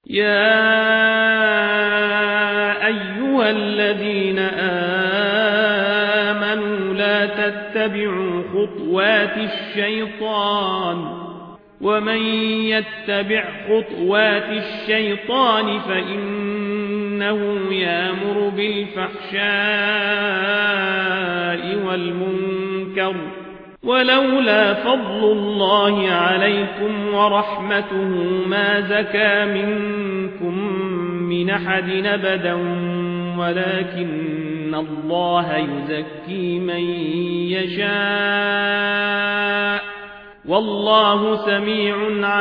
يا أيها الذين آمنوا لا تتبعوا خطوات الشيطان ومن يتبع خطوات الشيطان فإنه يأمر بالفحشاء والمنكر ولولا فضل الله عليكم ورحمته ما زكى منكم من أحد أبدا ولكن الله يزكي من يشاء والله سميع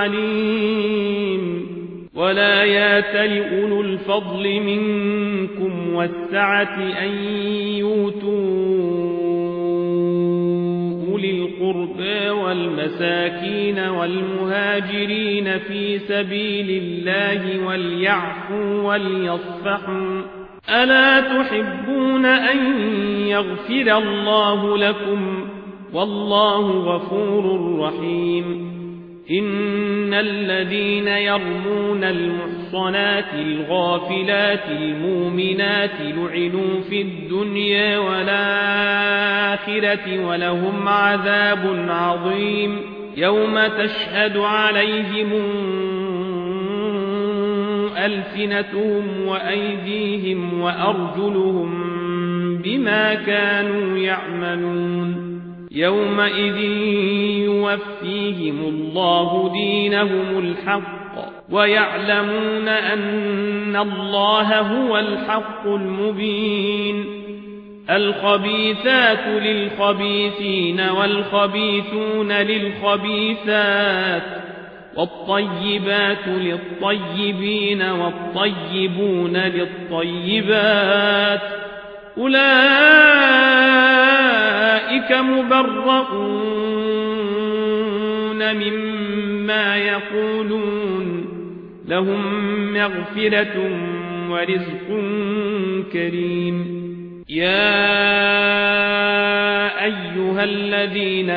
عليم ولا يأتل أولو الفضل منكم والسعة أن يؤتوا أولي القربى والمساكين والمهاجرين في سبيل الله وليعفوا وليصفحوا ألا تحبون أن يغفر الله لكم والله غفور رحيم إن الذين يرمون المحصنات الغافلات المؤمنات لعنوا في الدنيا والآخرة ولهم عذاب عظيم يوم تشهد عليهم ألسنتهم وأيديهم وأرجلهم بما كانوا يعملون يومئذ يوفيهم الله دينهم الحق ويعلمون أن الله هو الحق المبين الخبيثات للخبيثين والخبيثون للخبيثات والطيبات للطيبين والطيبون للطيبات أولئك مبرؤون مما يقولون لهم مغفرة ورزق كريم يا أيها الذين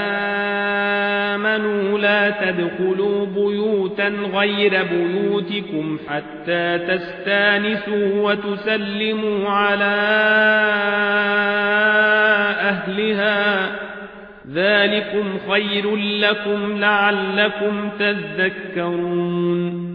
آمنوا لا تدخلوا بيوتا غير بيوتكم حتى تستانسوا وتسلموا على أهلها ذلكم خير لكم لعلكم تذكرون